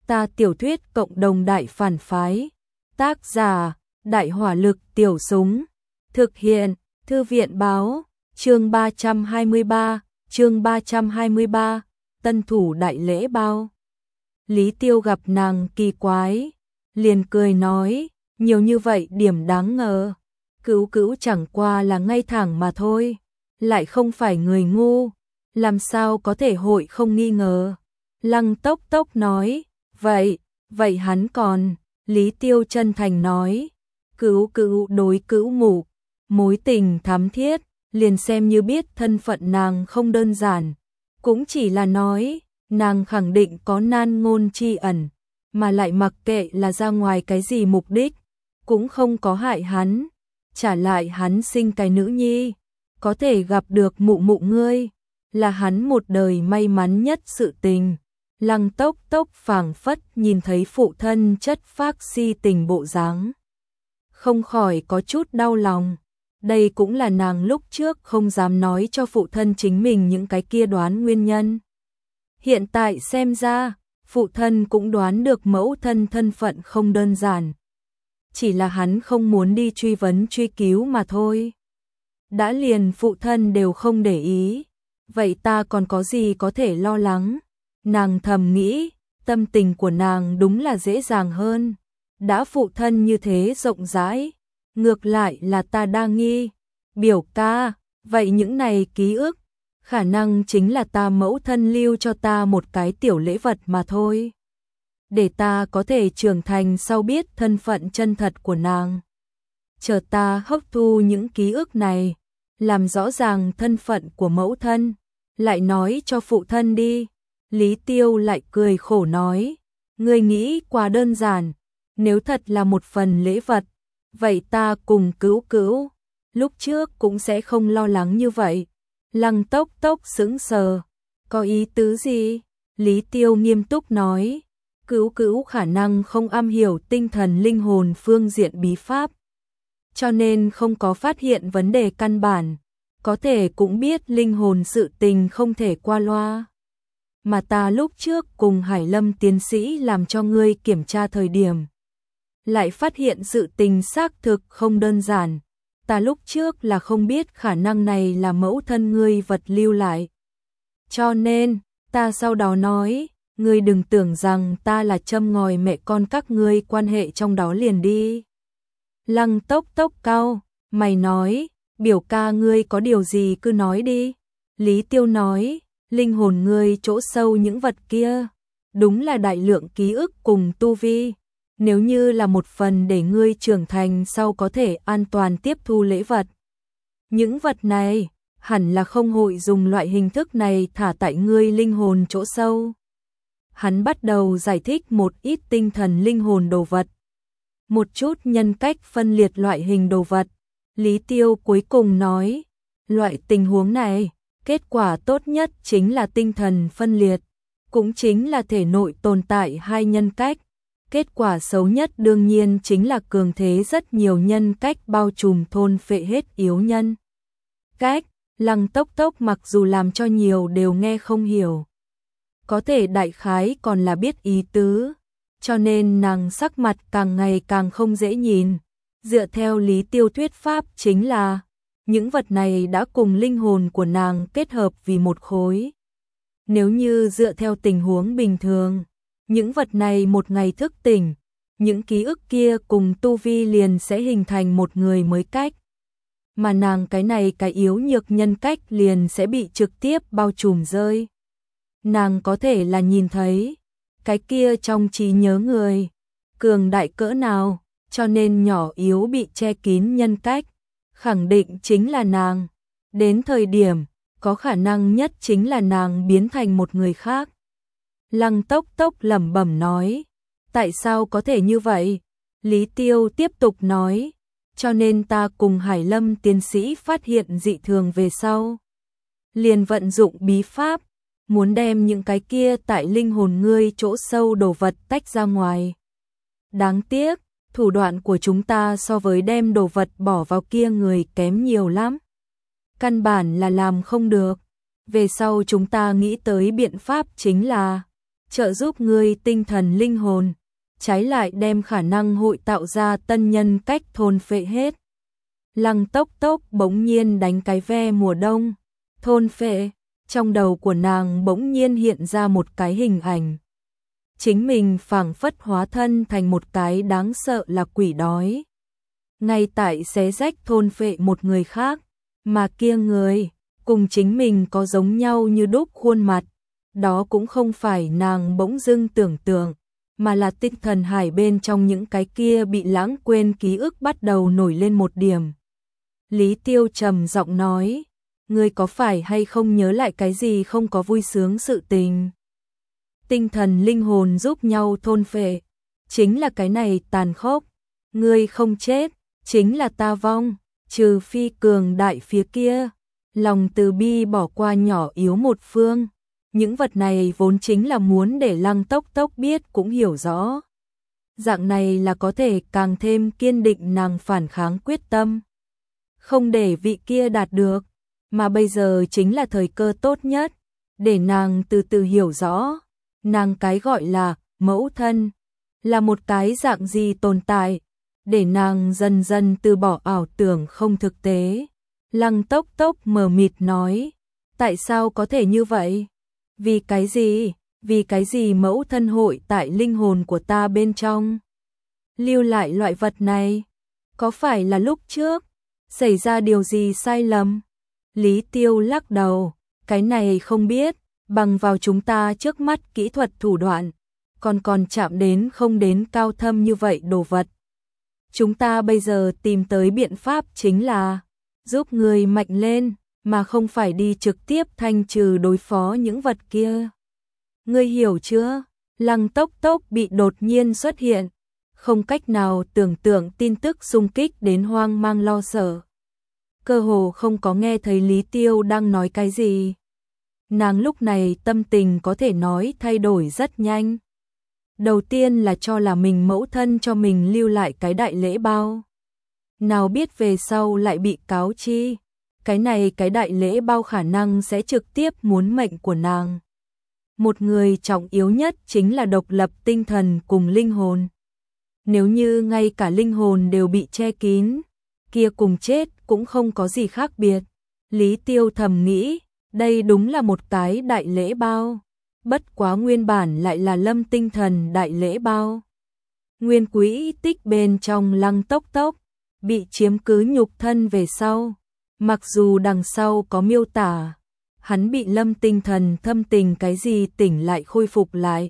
Ta tiểu thuyết cộng đồng đại phản phái. Tác giả: Đại hỏa lực tiểu súng. Thực hiện: Thư viện báo. Chương 323, tân thủ đại lễ bao. Lý Tiêu gặp nàng kỳ quái, liền cười nói, nhiều như vậy điểm đáng ngờ. Cữu Cữu chẳng qua là ngay thẳng mà thôi, lại không phải người ngu, làm sao có thể hội không nghi ngờ. Lăng Tốc Tốc nói, vậy hắn còn. Lý Tiêu chân thành nói, Cữu Cữu đối Cữu Mục mối tình thắm thiết, liền xem như biết thân phận nàng không đơn giản, cũng chỉ là nói, nàng khẳng định có nan ngôn tri ẩn, mà lại mặc kệ là ra ngoài cái gì mục đích, cũng không có hại hắn. Trả lại hắn sinh cái nữ nhi, có thể gặp được mụ mụ ngươi, là hắn một đời may mắn nhất sự tình. Lăng Tốc Tốc phảng phất nhìn thấy phụ thân chất phác si tình bộ dáng, không khỏi có chút đau lòng. Đây cũng là nàng lúc trước không dám nói cho phụ thân chính mình những cái kia đoán nguyên nhân. Hiện tại xem ra, phụ thân cũng đoán được mẫu thân thân phận không đơn giản. Chỉ là hắn không muốn đi truy vấn truy cứu mà thôi. Đã liền phụ thân đều không để ý, vậy ta còn có gì có thể lo lắng. Nàng thầm nghĩ, tâm tình của nàng đúng là dễ dàng hơn. Đã phụ thân như thế rộng rãi, ngược lại là ta đang nghi. Biểu ca, vậy những này ký ức, khả năng chính là ta mẫu thân lưu cho ta một cái tiểu lễ vật mà thôi. Để ta có thể trưởng thành sau biết thân phận chân thật của nàng. Chờ ta hấp thu những ký ức này, làm rõ ràng thân phận của mẫu thân, lại nói cho phụ thân đi. Lý Tiêu lại cười khổ nói, ngươi nghĩ quá đơn giản, nếu thật là một phần lễ vật, vậy ta cùng Cữu Cữu lúc trước cũng sẽ không lo lắng như vậy. Lăng Tốc Tốc sững sờ, có ý tứ gì? Lý Tiêu nghiêm túc nói, Cữu Cữu khả năng không am hiểu tinh thần linh hồn phương diện bí pháp, cho nên không có phát hiện vấn đề căn bản, có thể cũng biết linh hồn sự tình không thể qua loa. Mà ta lúc trước cùng Hải Lâm tiến sĩ làm cho ngươi kiểm tra thời điểm, lại phát hiện sự tình xác thực không đơn giản. Ta lúc trước là không biết khả năng này là mẫu thân ngươi vật lưu lại. Cho nên, ta sau đó nói, ngươi đừng tưởng rằng ta là châm ngòi mẹ con các ngươi quan hệ trong đó liền đi. Lăng Tốc Tốc cau mày nói, biểu ca ngươi có điều gì cứ nói đi. Lý Tiêu nói, linh hồn ngươi chỗ sâu những vật kia, đúng là đại lượng ký ức cùng tu vi. Nếu như là một phần để ngươi trưởng thành sau có thể an toàn tiếp thu lễ vật, những vật này hẳn là không hội dùng loại hình thức này thả tại ngươi linh hồn chỗ sâu. Hắn bắt đầu giải thích một ít tinh thần linh hồn đồ vật, một chút nhân cách phân liệt loại hình đồ vật. Lý Tiêu cuối cùng nói, loại tình huống này, kết quả tốt nhất chính là tinh thần phân liệt, cũng chính là thể nội tồn tại hai nhân cách. Kết quả xấu nhất đương nhiên chính là cường thế rất nhiều nhân cách bao trùm thôn phệ hết yếu nhân cách. Lăng Tốc Tốc mặc dù làm cho nhiều đều nghe không hiểu, có thể đại khái còn là biết ý tứ, cho nên nàng sắc mặt càng ngày càng không dễ nhìn. Dựa theo Lý Tiêu thuyết pháp chính là, những vật này đã cùng linh hồn của nàng kết hợp vì một khối. Nếu như dựa theo tình huống bình thường, những vật này một ngày thức tỉnh, những ký ức kia cùng tu vi liền sẽ hình thành một người mới cách. Mà nàng cái này cái yếu nhược nhân cách liền sẽ bị trực tiếp bao trùm rơi. Nàng có thể là nhìn thấy, cái kia trong trí nhớ người, cường đại cỡ nào, cho nên nhỏ yếu bị che kín nhân cách, khẳng định chính là nàng. Đến thời điểm, có khả năng nhất chính là nàng biến thành một người khác. Lăng Tốc Tốc lẩm bẩm nói, tại sao có thể như vậy? Lý Tiêu tiếp tục nói, cho nên ta cùng Hải Lâm tiến sĩ phát hiện dị thường về sau, liền vận dụng bí pháp, muốn đem những cái kia tại linh hồn ngươi chỗ sâu đồ vật tách ra ngoài. Đáng tiếc, thủ đoạn của chúng ta so với đem đồ vật bỏ vào kia người kém nhiều lắm. Căn bản là làm không được. Về sau chúng ta nghĩ tới biện pháp chính là trợ giúp ngươi tinh thần linh hồn, trái lại đem khả năng hội tạo ra tân nhân cách thôn phệ hết. Lăng Tốc Tốc bỗng nhiên đánh cái ve mùa đông, thôn phệ, trong đầu của nàng bỗng nhiên hiện ra một cái hình ảnh. Chính mình phảng phất hóa thân thành một cái đáng sợ là quỷ đói. Ngay tại xé rách thôn phệ một người khác, mà kia người, cùng chính mình có giống nhau như đúc khuôn mặt. Đó cũng không phải nàng bỗng dưng tưởng tượng, mà là tinh thần hải bên trong những cái kia bị lãng quên ký ức bắt đầu nổi lên một điểm. Lý Tiêu trầm giọng nói, ngươi có phải hay không nhớ lại cái gì không có vui sướng sự tình? Tinh thần linh hồn giúp nhau thôn phệ, chính là cái này tàn khốc. Ngươi không chết, chính là ta vong, trừ phi cường đại phía kia. Lòng từ bi bỏ qua nhỏ yếu một phương. Những vật này vốn chính là muốn để Lăng Tốc Tốc biết cũng hiểu rõ. Dạng này là có thể càng thêm kiên định nàng phản kháng quyết tâm. Không để vị kia đạt được, mà bây giờ chính là thời cơ tốt nhất, để nàng từ từ hiểu rõ. Nàng cái gọi là mẫu thân, là một cái dạng gì tồn tại, để nàng dần dần từ bỏ ảo tưởng không thực tế. Lăng Tốc Tốc mờ mịt nói, tại sao có thể như vậy? Vì cái gì? Vì cái gì mẫu thân hội tại linh hồn của ta bên trong? Lưu lại loại vật này, có phải là lúc trước xảy ra điều gì sai lầm? Lý Tiêu lắc đầu, cái này không biết, bằng vào chúng ta trước mắt kỹ thuật thủ đoạn, còn chạm đến không đến cao thâm như vậy đồ vật. Chúng ta bây giờ tìm tới biện pháp chính là giúp người mạnh lên, mà không phải đi trực tiếp thanh trừ đối phó những vật kia. Ngươi hiểu chưa? Lăng Tốc Tốc bị đột nhiên xuất hiện, không cách nào tưởng tượng tin tức xung kích đến hoang mang lo sợ. Cơ hồ không có nghe thấy Lý Tiêu đang nói cái gì. Nàng lúc này tâm tình có thể nói thay đổi rất nhanh. Đầu tiên là cho là mình mẫu thân cho mình lưu lại cái đại lễ bao. Nào biết về sau lại bị cáo chi. Cái này cái đại lễ bao khả năng sẽ trực tiếp muốn mệnh của nàng. Một người trọng yếu nhất chính là độc lập tinh thần cùng linh hồn. Nếu như ngay cả linh hồn đều bị che kín, kia cùng chết cũng không có gì khác biệt. Lý Tiêu thầm nghĩ, đây đúng là một cái đại lễ bao. Bất quá nguyên bản lại là lâm tinh thần đại lễ bao. Nguyên quỹ tích bên trong Lăng Tốc Tốc, bị chiếm cứ nhục thân về sau. Mặc dù đằng sau có miêu tả, hắn bị lâm tinh thần thâm tình cái gì tỉnh lại khôi phục lại.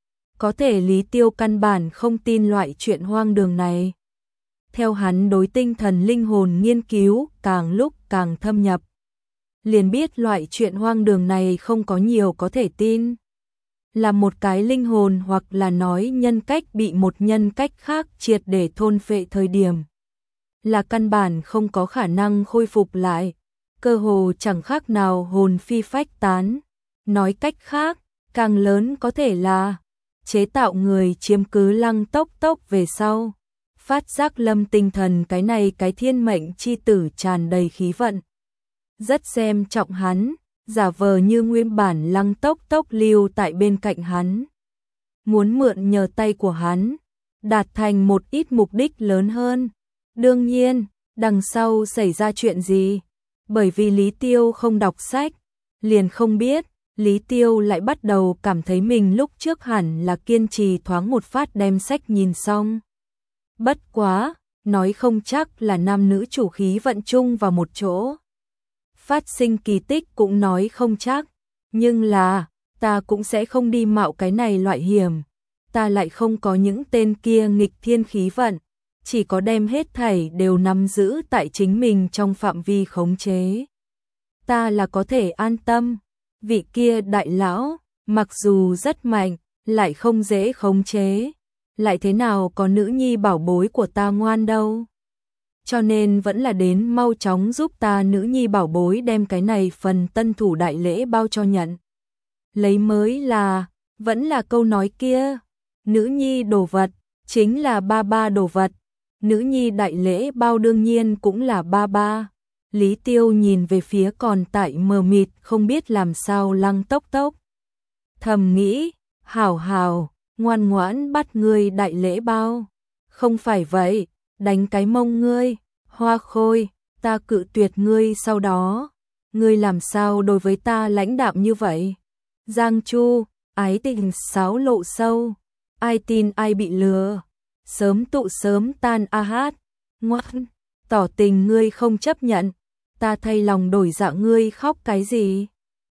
Có thể Lý Tiêu căn bản không tin loại chuyện hoang đường này. Theo hắn đối tinh thần linh hồn nghiên cứu càng lúc càng thâm nhập, liền biết loại chuyện hoang đường này không có nhiều có thể tin. Là một cái linh hồn hoặc là nói nhân cách bị một nhân cách khác triệt để thôn phệ thời điểm, là căn bản không có khả năng khôi phục lại, cơ hồ chẳng khác nào hồn phi phách tán. Nói cách khác, càng lớn có thể là chế tạo người chiếm cứ Lăng Tốc Tốc về sau, phát giác lâm tinh thần cái này cái thiên mệnh chi tử tràn đầy khí vận. Rất xem trọng hắn, giả vờ như nguyên bản Lăng Tốc Tốc lưu tại bên cạnh hắn. Muốn mượn nhờ tay của hắn, đạt thành một ít mục đích lớn hơn. Đương nhiên, đằng sau xảy ra chuyện gì? Bởi vì Lý Tiêu không đọc sách, liền không biết. Lý Tiêu lại bắt đầu cảm thấy mình lúc trước hẳn là kiên trì thoáng một phát đem sách nhìn xong. Bất quá, nói không chắc là nam nữ chủ khí vận chung vào một chỗ. Phát sinh kỳ tích cũng nói không chắc, nhưng là, ta cũng sẽ không đi mạo cái này loại hiểm. Ta lại không có những tên kia nghịch thiên khí vận, chỉ có đem hết thảy đều nắm giữ tại chính mình trong phạm vi khống chế. Ta là có thể an tâm. Vị kia đại lão, mặc dù rất mạnh, lại không dễ khống chế, lại thế nào có nữ nhi bảo bối của ta ngoan đâu. Cho nên vẫn là đến mau chóng giúp ta nữ nhi bảo bối đem cái này phần tân thủ đại lễ bao cho nhận. Lấy mới là, vẫn là câu nói kia, nữ nhi đồ vật, chính là ba ba đồ vật, nữ nhi đại lễ bao đương nhiên cũng là ba ba. Lý Tiêu nhìn về phía còn tại mờ mịt không biết làm sao Lăng Tốc Tốc. Thầm nghĩ, Hảo hảo, ngoan ngoãn bắt ngươi đại lễ bao. Không phải vậy, đánh cái mông ngươi. Hoa Khôi, ta cự tuyệt ngươi sau đó. Ngươi làm sao đối với ta lãnh đạm như vậy? Giang Chu, ái tình xáo lộ sâu. Ai tin ai bị lừa. Sớm tụ sớm tan a hát. Ngoan, tỏ tình ngươi không chấp nhận. Ta thay lòng đổi dạ ngươi khóc cái gì?